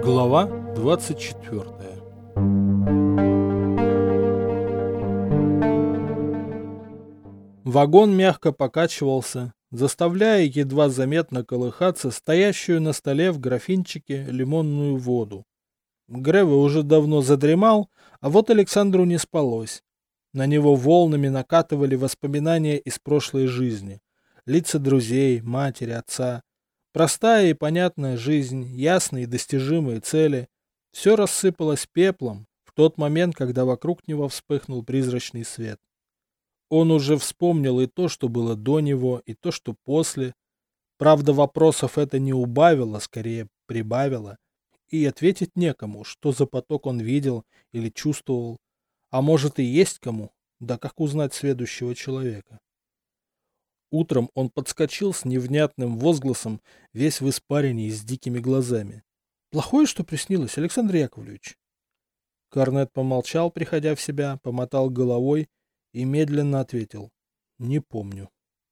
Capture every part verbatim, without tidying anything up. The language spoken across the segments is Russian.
Глава двадцать четвёртая. Вагон мягко покачивался, заставляя едва заметно колыхаться стоящую на столе в графинчике лимонную воду. Греве уже давно задремал, а вот Александру не спалось. На него волнами накатывали воспоминания из прошлой жизни. Лица друзей, матери, отца. Простая и понятная жизнь, ясные и достижимые цели. Все рассыпалось пеплом в тот момент, когда вокруг него вспыхнул призрачный свет. Он уже вспомнил и то, что было до него, и то, что после. Правда, вопросов это не убавило, скорее прибавило. И ответить некому, что за поток он видел или чувствовал. А может и есть кому, да как узнать следующего человека? Утром он подскочил с невнятным возгласом, весь в испарине и с дикими глазами. «Плохое, что приснилось, Александр Яковлевич?» Корнет помолчал, приходя в себя, помотал головой и медленно ответил. «Не помню».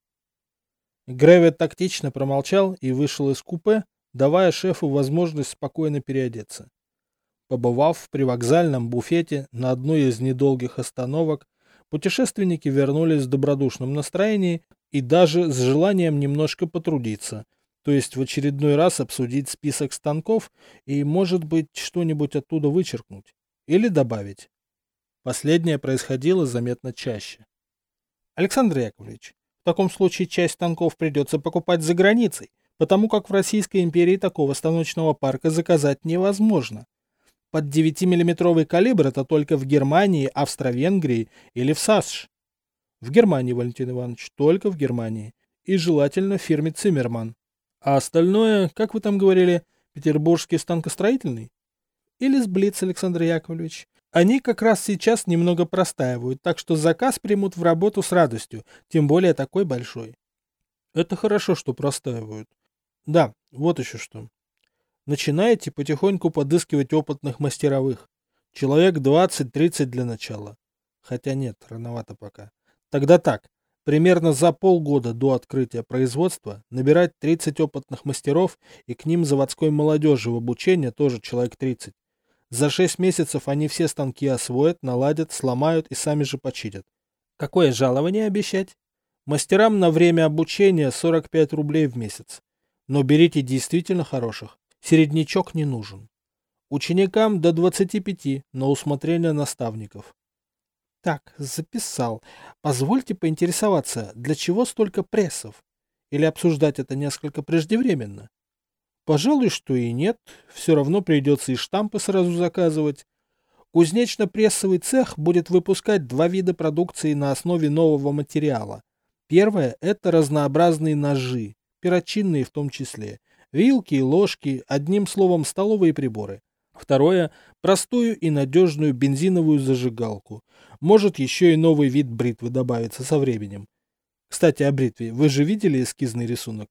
Греве тактично промолчал и вышел из купе, давая шефу возможность спокойно переодеться. Побывав в привокзальном буфете на одной из недолгих остановок, путешественники вернулись в добродушном настроении и даже с желанием немножко потрудиться, то есть в очередной раз обсудить список станков и, может быть, что-нибудь оттуда вычеркнуть или добавить. Последнее происходило заметно чаще. Александр Яковлевич, в таком случае часть станков придется покупать за границей, потому как в Российской империи такого станочного парка заказать невозможно. Под девятимиллиметровый калибр это только в Германии, Австро-Венгрии или в САСШ. В Германии, Валентин Иванович, только в Германии. И желательно в фирме Циммерман. А остальное, как вы там говорили, петербургский станкостроительный? Или Сблиц, Александр Яковлевич? Они как раз сейчас немного простаивают, так что заказ примут в работу с радостью, тем более такой большой. Это хорошо, что простаивают. Да, вот еще что. Начинаете потихоньку подыскивать опытных мастеровых. Человек двадцать-тридцать для начала. Хотя нет, рановато пока. Тогда так, примерно за полгода до открытия производства набирать тридцать опытных мастеров и к ним заводской молодежи в обучение тоже человек тридцать. За шесть месяцев они все станки освоят, наладят, сломают и сами же починят. Какое жалование обещать? Мастерам на время обучения сорок пять рублей в месяц. Но берите действительно хороших. Середнячок не нужен. Ученикам до двадцати пяти на усмотрение наставников. Так, записал. Позвольте поинтересоваться, для чего столько прессов? Или обсуждать это несколько преждевременно? Пожалуй, что и нет. Все равно придется и штампы сразу заказывать. Кузнечно-прессовый цех будет выпускать два вида продукции на основе нового материала. Первое – это разнообразные ножи, перочинные в том числе. Вилки и ложки, одним словом, столовые приборы. Второе – простую и надежную бензиновую зажигалку. Может, еще и новый вид бритвы добавится со временем. Кстати, о бритве. Вы же видели эскизный рисунок?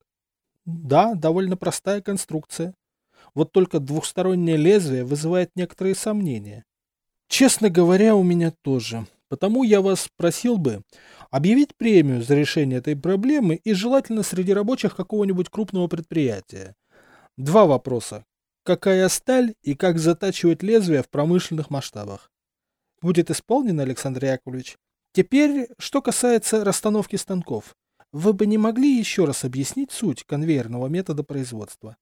Да, довольно простая конструкция. Вот только двухстороннее лезвие вызывает некоторые сомнения. Честно говоря, у меня тоже. Потому я вас просил бы объявить премию за решение этой проблемы и желательно среди рабочих какого-нибудь крупного предприятия. Два вопроса. Какая сталь и как затачивать лезвие в промышленных масштабах? Будет исполнено, Александр Яковлевич. Теперь, что касается расстановки станков. Вы бы не могли еще раз объяснить суть конвейерного метода производства?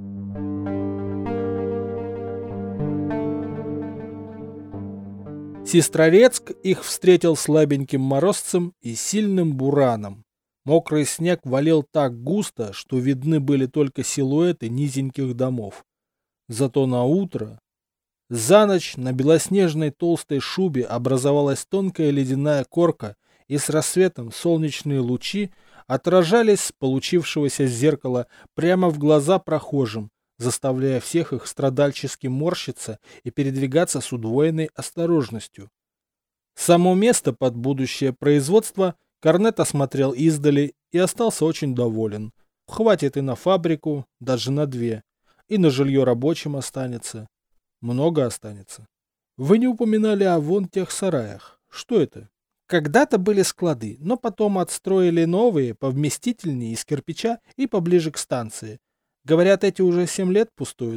Сестрорецк их встретил слабеньким морозцем и сильным бураном. Мокрый снег валил так густо, что видны были только силуэты низеньких домов. Зато на утро, за ночь на белоснежной толстой шубе образовалась тонкая ледяная корка, и с рассветом солнечные лучи отражались с получившегося зеркала прямо в глаза прохожим, заставляя всех их страдальчески морщиться и передвигаться с удвоенной осторожностью. Само место под будущее производство Корнет осмотрел издали и остался очень доволен. Хватит и на фабрику, даже на две. И на жилье рабочим останется. Много останется. Вы не упоминали о вон тех сараях. Что это? Когда-то были склады, но потом отстроили новые, повместительнее, из кирпича и поближе к станции. Говорят, эти уже семь лет пустуют.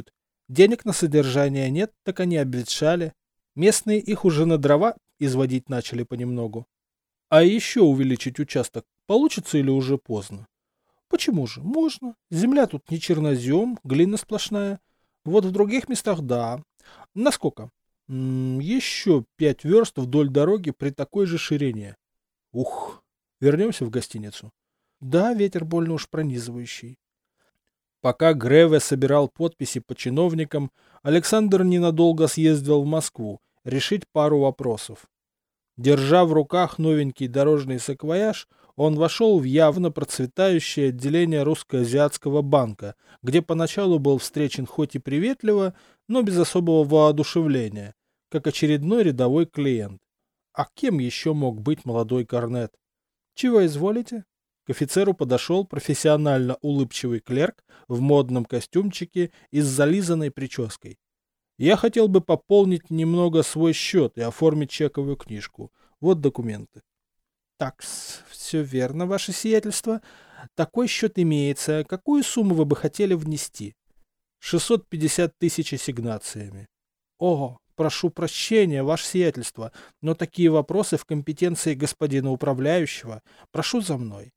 Денег на содержание нет, так они обветшали. Местные их уже на дрова изводить начали понемногу. А еще увеличить участок получится или уже поздно? Почему же? Можно. Земля тут не чернозем, глина сплошная. Вот в других местах да. Насколько? М, еще пять верст вдоль дороги при такой же ширине. Ух. Вернемся в гостиницу. Да, ветер больно уж пронизывающий. Пока Греве собирал подписи по чиновникам, Александр ненадолго съездил в Москву решить пару вопросов. Держа в руках новенький дорожный саквояж, он вошел в явно процветающее отделение Русско-Азиатского банка, где поначалу был встречен хоть и приветливо, но без особого воодушевления, как очередной рядовой клиент. А кем еще мог быть молодой корнет? «Чего изволите?» К офицеру подошел профессионально улыбчивый клерк в модном костюмчике и с зализанной прической. «Я хотел бы пополнить немного свой счет и оформить чековую книжку. Вот документы». «Так-с, все верно, ваше сиятельство. Такой счет имеется. Какую сумму вы бы хотели внести?» шестьсот пятьдесят тысяч ассигнациями. «О, прошу прощения, ваше сиятельство, но такие вопросы в компетенции господина управляющего. Прошу за мной».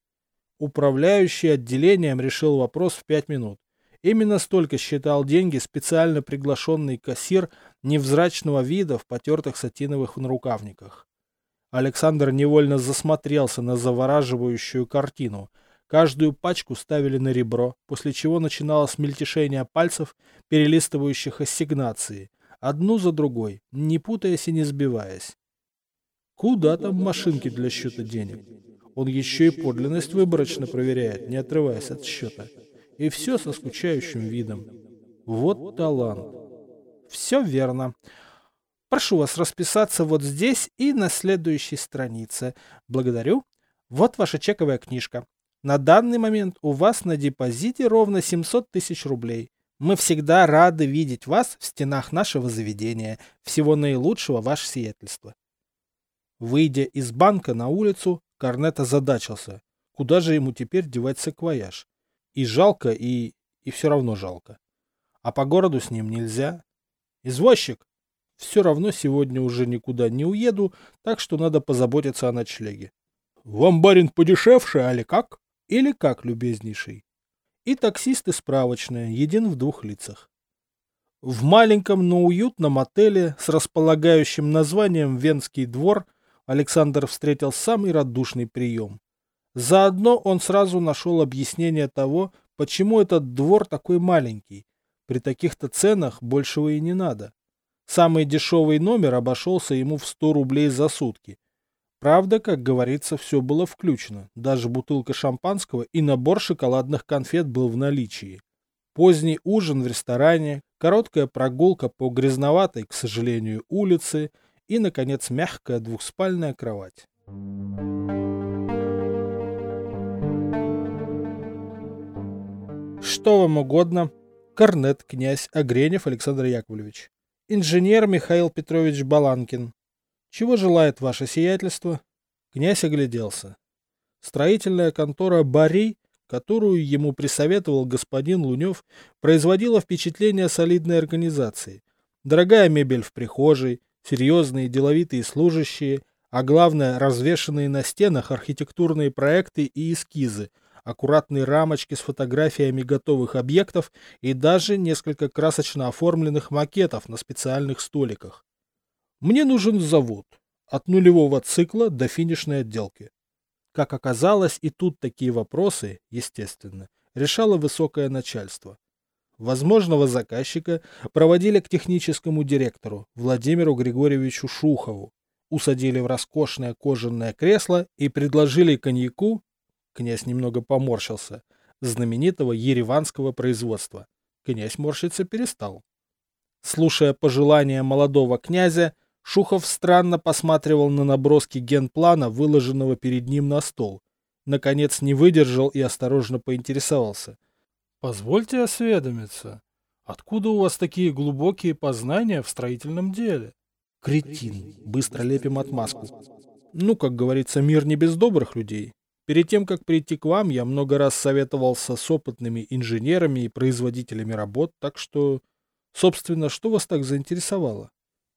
Управляющий отделением решил вопрос в пять минут. Именно столько считал деньги специально приглашенный кассир невзрачного вида в потертых сатиновых нарукавниках. Александр невольно засмотрелся на завораживающую картину. Каждую пачку ставили на ребро, после чего начиналось мельтешение пальцев, перелистывающих ассигнации, одну за другой, не путаясь и не сбиваясь. Куда там машинки для счета денег? Он еще и подлинность выборочно проверяет, не отрываясь от счета. И все со скучающим видом. Вот талант. Все верно. Прошу вас расписаться вот здесь и на следующей странице. Благодарю. Вот ваша чековая книжка. На данный момент у вас на депозите ровно семьсот тысяч рублей. Мы всегда рады видеть вас в стенах нашего заведения. Всего наилучшего, ваше сиятельство. Выйдя из банка на улицу, корнет озадачился. Куда же ему теперь девать саквояж? И жалко, и... и все равно жалко. А по городу с ним нельзя. Извозчик! Все равно сегодня уже никуда не уеду, так что надо позаботиться о ночлеге. Вам, барин, подешевше, али как? Или как, любезнейший? И таксист, и справочная, един в двух лицах. В маленьком, но уютном отеле с располагающим названием «Венский двор» Александр встретил самый радушный прием. Заодно он сразу нашел объяснение того, почему этот двор такой маленький. При таких-то ценах большего и не надо. Самый дешевый номер обошелся ему в сто рублей за сутки. Правда, как говорится, все было включено. Даже бутылка шампанского и набор шоколадных конфет был в наличии. Поздний ужин в ресторане, короткая прогулка по грязноватой, к сожалению, улице и, наконец, мягкая двухспальная кровать. Что вам угодно? Корнет, князь Огренев Александр Яковлевич. Инженер Михаил Петрович Баланкин. Чего желает ваше сиятельство? Князь огляделся. Строительная контора «Бари», которую ему присоветовал господин Лунев, производила впечатление солидной организации. Дорогая мебель в прихожей, серьезные деловитые служащие, а главное, развешанные на стенах архитектурные проекты и эскизы, аккуратные рамочки с фотографиями готовых объектов и даже несколько красочно оформленных макетов на специальных столиках. Мне нужен завод. От нулевого цикла до финишной отделки. Как оказалось, и тут такие вопросы, естественно, решало высокое начальство. Возможного заказчика проводили к техническому директору Владимиру Григорьевичу Шухову, усадили в роскошное кожаное кресло и предложили коньяку, князь немного поморщился, знаменитого ереванского производства. Князь морщиться перестал. Слушая пожелания молодого князя, Шухов странно посматривал на наброски генплана, выложенного перед ним на стол. Наконец не выдержал и осторожно поинтересовался. «Позвольте осведомиться, откуда у вас такие глубокие познания в строительном деле?» «Кретин, быстро лепим отмазку. Ну, как говорится, мир не без добрых людей. Перед тем, как прийти к вам, я много раз советовался с опытными инженерами и производителями работ, так что...» Собственно, что вас так заинтересовало?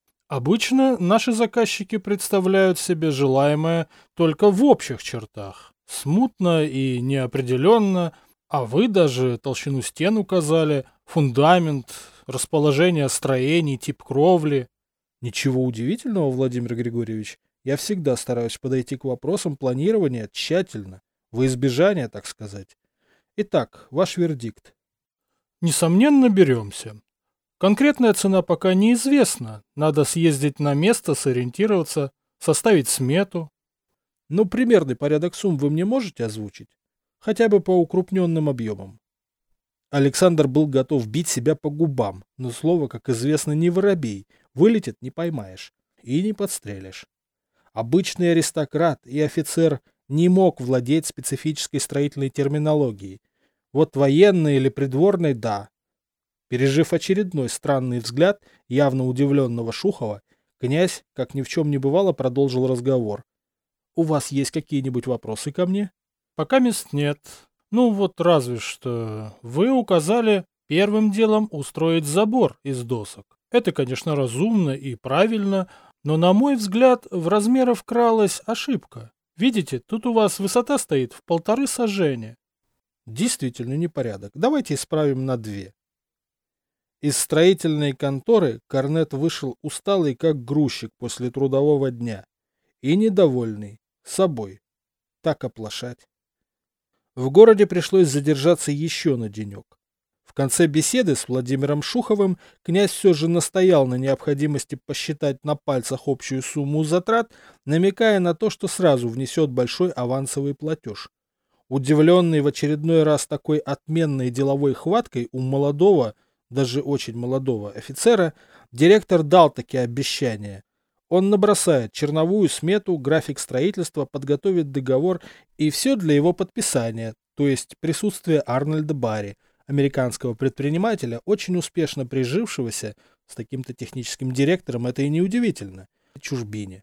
Обычно наши заказчики представляют себе желаемое только в общих чертах. Смутно и неопределенно, а вы даже толщину стен указали, фундамент, расположение строений, тип кровли. Ничего удивительного, Владимир Григорьевич. Я всегда стараюсь подойти к вопросам планирования тщательно, во избежание, так сказать. Итак, ваш вердикт. Несомненно, беремся. Конкретная цена пока неизвестна. Надо съездить на место, сориентироваться, составить смету. Но примерный порядок сумм вы мне можете озвучить? Хотя бы по укрупненным объемам. Александр был готов бить себя по губам, но слово, как известно, не воробей. Вылетит, не поймаешь. И не подстрелишь. Обычный аристократ и офицер не мог владеть специфической строительной терминологией. Вот военный или придворный – да. Пережив очередной странный взгляд явно удивленного Шухова, князь, как ни в чем не бывало, продолжил разговор. «У вас есть какие-нибудь вопросы ко мне?» Пока мест нет. Ну вот разве что вы указали первым делом устроить забор из досок. Это, конечно, разумно и правильно, но, на мой взгляд, в размерах вкралась ошибка. Видите, тут у вас высота стоит в полторы сажения. Действительно непорядок. Давайте исправим на две. Из строительной конторы Корнет вышел усталый, как грузчик после трудового дня. И недовольный. Собой. Так оплошать. В городе пришлось задержаться еще на денек. В конце беседы с Владимиром Шуховым князь все же настоял на необходимости посчитать на пальцах общую сумму затрат, намекая на то, что сразу внесет большой авансовый платеж. Удивленный в очередной раз такой отменной деловой хваткой у молодого, даже очень молодого офицера, директор дал такие обещания. Он набросает черновую смету, график строительства, подготовит договор и все для его подписания, то есть присутствие Арнольда Барри, американского предпринимателя, очень успешно прижившегося, с таким-то техническим директором это и неудивительно, в чужбине.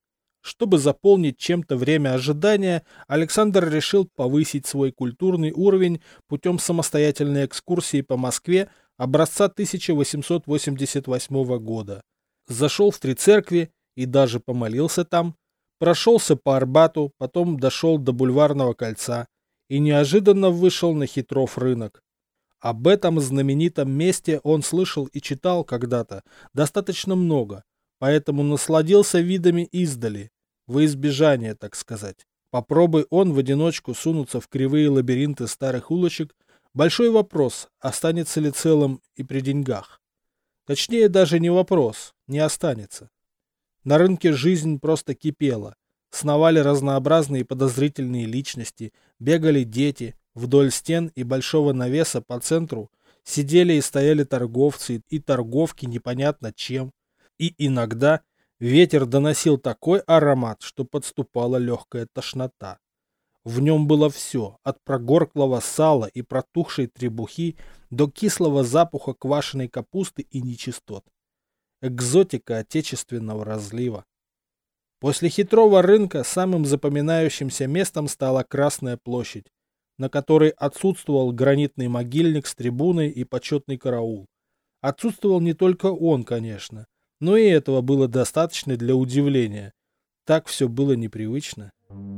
Чтобы заполнить чем-то время ожидания, Александр решил повысить свой культурный уровень путем самостоятельной экскурсии по Москве образца тысяча восемьсот восемьдесят восьмого года. Зашел в три церкви и даже помолился там, прошелся по Арбату, потом дошел до Бульварного кольца и неожиданно вышел на Хитров рынок. Об этом знаменитом месте он слышал и читал когда-то достаточно много, поэтому насладился видами издали, во избежание, так сказать. Попробуй он в одиночку сунуться в кривые лабиринты старых улочек, большой вопрос, останется ли целым и при деньгах. Точнее, даже не вопрос, не останется. На рынке жизнь просто кипела. Сновали разнообразные подозрительные личности, бегали дети, вдоль стен и большого навеса по центру сидели и стояли торговцы и торговки непонятно чем. И иногда ветер доносил такой аромат, что подступала легкая тошнота. В нем было все, от прогорклого сала и протухшей требухи до кислого запаха квашеной капусты и нечистот. Экзотика отечественного разлива. После Хитрого рынка самым запоминающимся местом стала Красная площадь, на которой отсутствовал гранитный могильник с трибуной и почетный караул. Отсутствовал не только он, конечно, но и этого было достаточно для удивления. Так все было непривычно.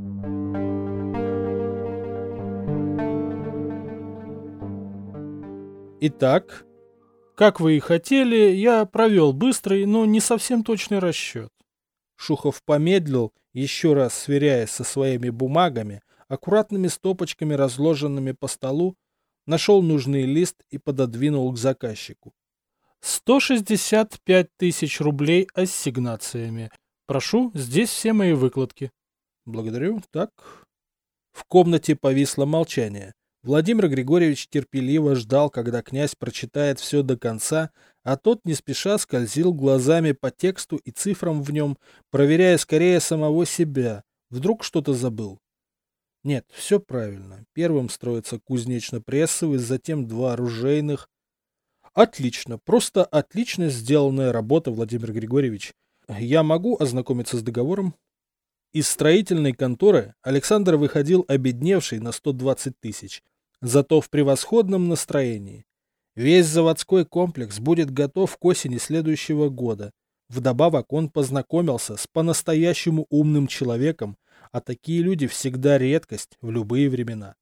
Итак, Как вы и хотели, я провел быстрый, но не совсем точный расчет. Шухов помедлил, еще раз сверяясь со своими бумагами, аккуратными стопочками, разложенными по столу, нашел нужный лист и пододвинул к заказчику. сто шестьдесят пять тысяч рублей ассигнациями. Прошу, здесь все мои выкладки. Благодарю. Так. В комнате повисло молчание. Владимир Григорьевич терпеливо ждал, когда князь прочитает все до конца, а тот не спеша скользил глазами по тексту и цифрам в нем, проверяя скорее самого себя. Вдруг что-то забыл. Нет, все правильно. Первым строится кузнечно-прессовый, затем два оружейных. Отлично, просто отлично сделанная работа, Владимир Григорьевич. Я могу ознакомиться с договором? Из строительной конторы Александр выходил обедневший на сто двадцать тысяч, зато в превосходном настроении. Весь заводской комплекс будет готов к осени следующего года. Вдобавок он познакомился с по-настоящему умным человеком, а такие люди всегда редкость в любые времена.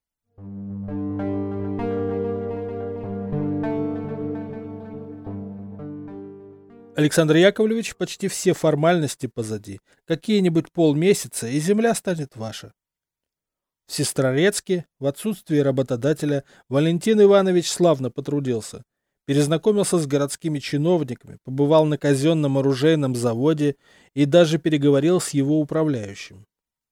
Александр Яковлевич, почти все формальности позади. Какие-нибудь полмесяца, и земля станет ваша. В Сестрорецке, в отсутствии работодателя, Валентин Иванович славно потрудился. Перезнакомился с городскими чиновниками, побывал на казенном оружейном заводе и даже переговорил с его управляющим.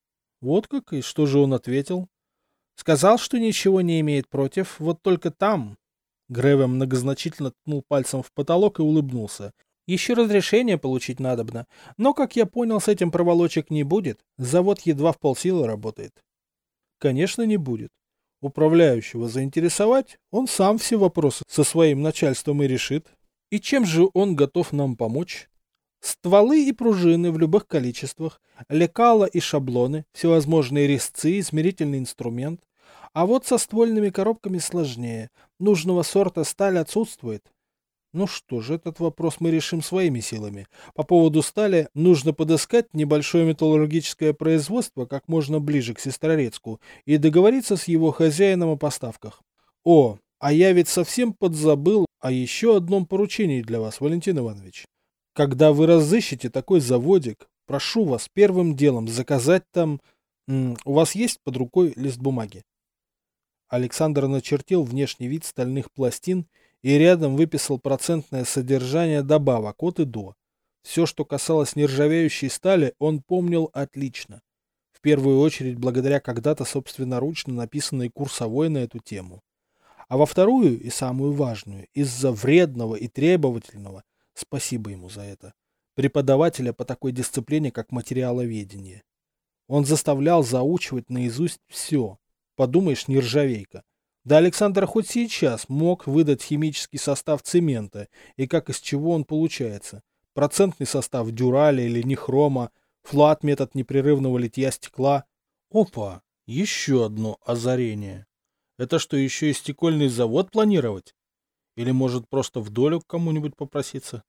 Вот как, и что же он ответил? Сказал, что ничего не имеет против, вот только там... Греве многозначительно ткнул пальцем в потолок и улыбнулся. Еще разрешение получить надобно, но, как я понял, с этим проволочек не будет, завод едва в полсилы работает. Конечно, не будет. Управляющего заинтересовать, он сам все вопросы со своим начальством и решит. И чем же он готов нам помочь? Стволы и пружины в любых количествах, лекала и шаблоны, всевозможные резцы, измерительный инструмент. А вот со ствольными коробками сложнее. Нужного сорта сталь отсутствует. Ну что же, этот вопрос мы решим своими силами. По поводу стали нужно подыскать небольшое металлургическое производство как можно ближе к Сестрорецку и договориться с его хозяином о поставках. О, а я ведь совсем подзабыл о еще одном поручении для вас, Валентин Иванович. Когда вы разыщете такой заводик, прошу вас первым делом заказать там... М, у вас есть под рукой лист бумаги? Александр начертил внешний вид стальных пластин и рядом выписал процентное содержание добавок от и до. Все, что касалось нержавеющей стали, он помнил отлично. В первую очередь благодаря когда-то собственноручно написанной курсовой на эту тему. А во вторую и самую важную, из-за вредного и требовательного, спасибо ему за это, преподавателя по такой дисциплине, как материаловедение. Он заставлял заучивать наизусть все. Подумаешь, нержавейка. Да Александр хоть сейчас мог выдать химический состав цемента и как из чего он получается. Процентный состав дюраля или нихрома, флат метод непрерывного литья стекла. Опа, еще одно озарение. Это что, еще и стекольный завод планировать? Или может просто в долю к кому-нибудь попроситься?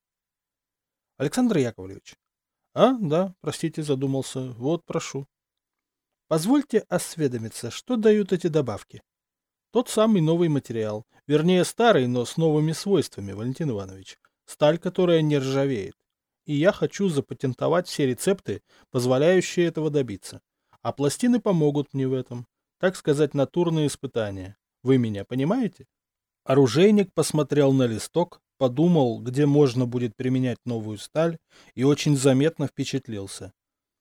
Александр Яковлевич. А, да, простите, задумался. Вот, прошу. Позвольте осведомиться, что дают эти добавки? Тот самый новый материал, вернее старый, но с новыми свойствами, Валентин Иванович. Сталь, которая не ржавеет. И я хочу запатентовать все рецепты, позволяющие этого добиться. А пластины помогут мне в этом. Так сказать, натурные испытания. Вы меня понимаете? Оружейник посмотрел на листок, подумал, где можно будет применять новую сталь, и очень заметно впечатлился.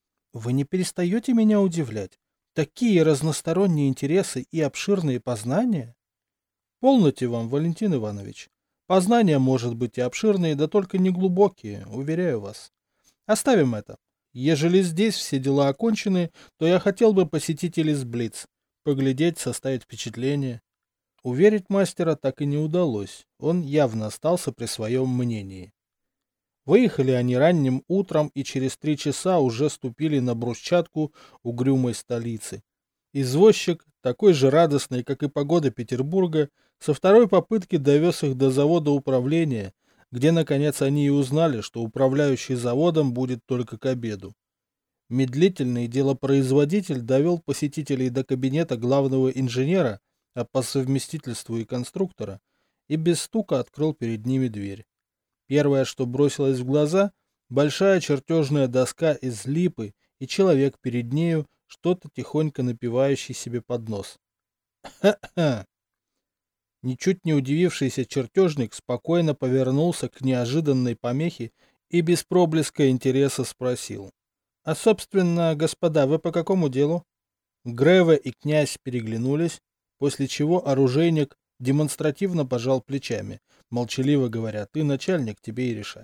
Вы не перестаете меня удивлять. Такие разносторонние интересы и обширные познания? Полноте вам, Валентин Иванович. Познания, может быть, и обширные, да только не глубокие, уверяю вас. Оставим это. Ежели здесь все дела окончены, то я хотел бы посетить Элисблиц, поглядеть, составить впечатление. Уверить мастера так и не удалось. Он явно остался при своем мнении. Выехали они ранним утром и через три часа уже ступили на брусчатку угрюмой столицы. Извозчик, такой же радостный, как и погода Петербурга, со второй попытки довез их до завода управления, где, наконец, они и узнали, что управляющий заводом будет только к обеду. Медлительный делопроизводитель довел посетителей до кабинета главного инженера, а по совместительству и конструктора, и без стука открыл перед ними дверь. Первое, что бросилось в глаза, большая чертежная доска из липы и человек перед нею, что-то тихонько напевающий себе под нос. Ха-ха! Ничуть не удивившийся чертежник спокойно повернулся к неожиданной помехе и без проблеска интереса спросил. — А, собственно, господа, вы по какому делу? Греве и князь переглянулись, после чего оружейник демонстративно пожал плечами, молчаливо говоря, ты начальник, тебе и решать.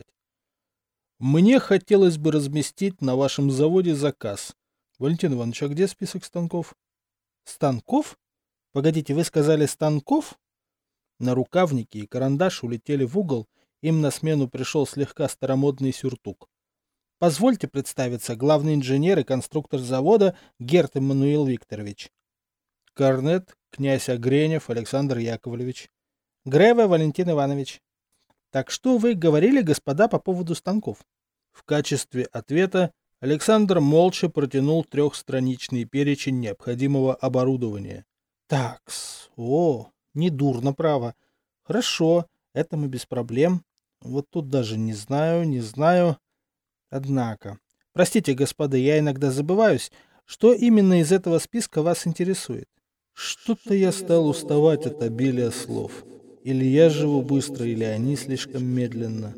Мне хотелось бы разместить на вашем заводе заказ. Валентин Иванович, а где список станков? Станков? Погодите, вы сказали станков? Нарукавники и карандаш улетели в угол, им на смену пришел слегка старомодный сюртук. Позвольте представиться, главный инженер и конструктор завода Герт Эммануил Викторович. Корнет, князь Огренев Александр Яковлевич. Греве Валентин Иванович. Так что вы говорили, господа, по поводу станков? В качестве ответа Александр молча протянул трехстраничный перечень необходимого оборудования. Такс, о, недурно, право. Хорошо, это мы без проблем. Вот тут даже не знаю, не знаю. Однако, простите, господа, я иногда забываюсь, что именно из этого списка вас интересует. Что-то я стал уставать от обилия слов. Или я живу быстро, или они слишком медленно.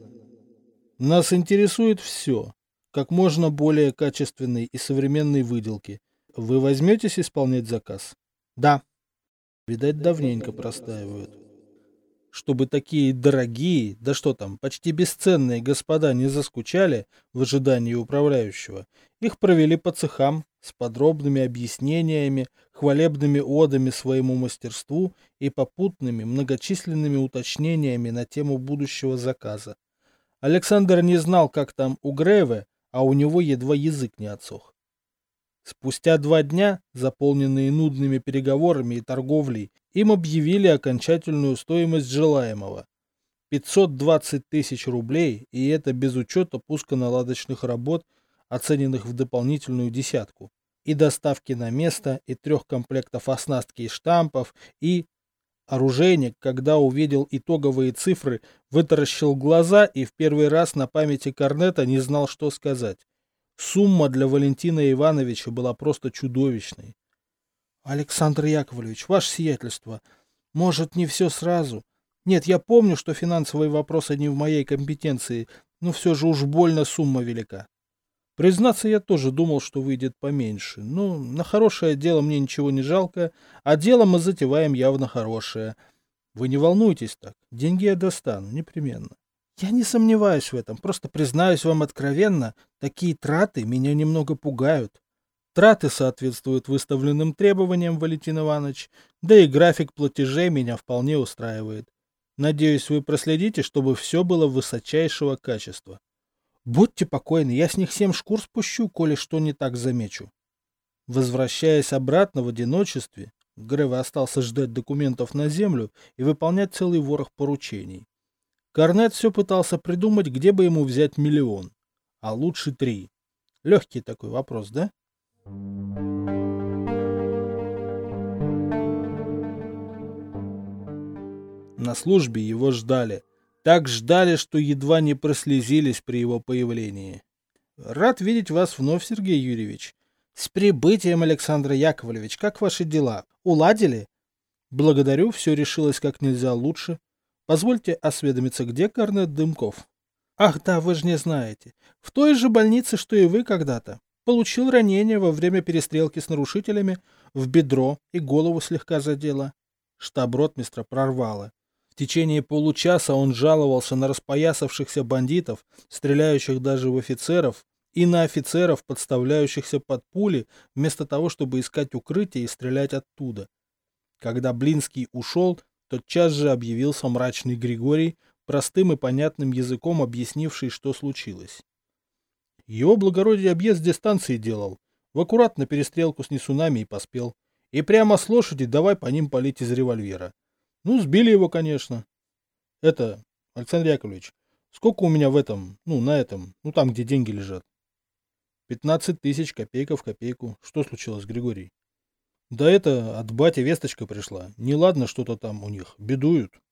Нас интересует все. Как можно более качественной и современной выделки. Вы возьметесь исполнять заказ? Да. Видать, давненько простаивают. Чтобы такие дорогие, да что там, почти бесценные господа не заскучали в ожидании управляющего, их провели по цехам с подробными объяснениями, хвалебными одами своему мастерству и попутными многочисленными уточнениями на тему будущего заказа. Александр не знал, как там у Греве, а у него едва язык не отсох. Спустя два дня, заполненные нудными переговорами и торговлей, им объявили окончательную стоимость желаемого. пятьсот двадцать тысяч рублей, и это без учета пусконаладочных работ, оцененных в дополнительную десятку, и доставки на место, и трех комплектов оснастки и штампов, и... Оружейник, когда увидел итоговые цифры, вытаращил глаза и в первый раз на памяти Корнета не знал, что сказать. Сумма для Валентина Ивановича была просто чудовищной. Александр Яковлевич, ваше сиятельство, может, не все сразу? Нет, я помню, что финансовые вопросы не в моей компетенции, но все же уж больно сумма велика. Признаться, я тоже думал, что выйдет поменьше. Но на хорошее дело мне ничего не жалко, а дело мы затеваем явно хорошее. Вы не волнуйтесь так, деньги я достану, непременно. Я не сомневаюсь в этом, просто признаюсь вам откровенно, такие траты меня немного пугают. Траты соответствуют выставленным требованиям, Валентин Иванович, да и график платежей меня вполне устраивает. Надеюсь, вы проследите, чтобы все было высочайшего качества. Будьте покойны, я с них семь шкур спущу, коли что не так замечу. Возвращаясь обратно в одиночестве, Греве остался ждать документов на землю и выполнять целый ворох поручений. Корнет все пытался придумать, где бы ему взять миллион, а лучше три. Легкий такой вопрос, да? На службе его ждали. Так ждали, что едва не прослезились при его появлении. Рад видеть вас вновь, Сергей Юрьевич. С прибытием, Александр Яковлевич. Как ваши дела? Уладили? Благодарю, все решилось как нельзя лучше. Позвольте осведомиться, где Корнет Дымков? Ах да, вы же не знаете. В той же больнице, что и вы когда-то. Получил ранение во время перестрелки с нарушителями, в бедро и голову слегка задело. Штаб-ротмистра прорвало. В течение получаса он жаловался на распоясавшихся бандитов, стреляющих даже в офицеров, и на офицеров, подставляющихся под пули, вместо того, чтобы искать укрытие и стрелять оттуда. Когда Блинский ушел, тотчас же объявился мрачный Григорий, простым и понятным языком объяснивший, что случилось. Его благородие объезд дистанции делал, в аккурат на перестрелку с несунами и поспел. И прямо с лошади давай по ним палить из револьвера. Ну, сбили его, конечно. Это, Александр Яковлевич, сколько у меня в этом, ну, на этом, ну, там, где деньги лежат? Пятнадцать тысяч, копейка в копейку. Что случилось, Григорий? Да это, от бати весточка пришла. Неладно что-то там у них, бедуют.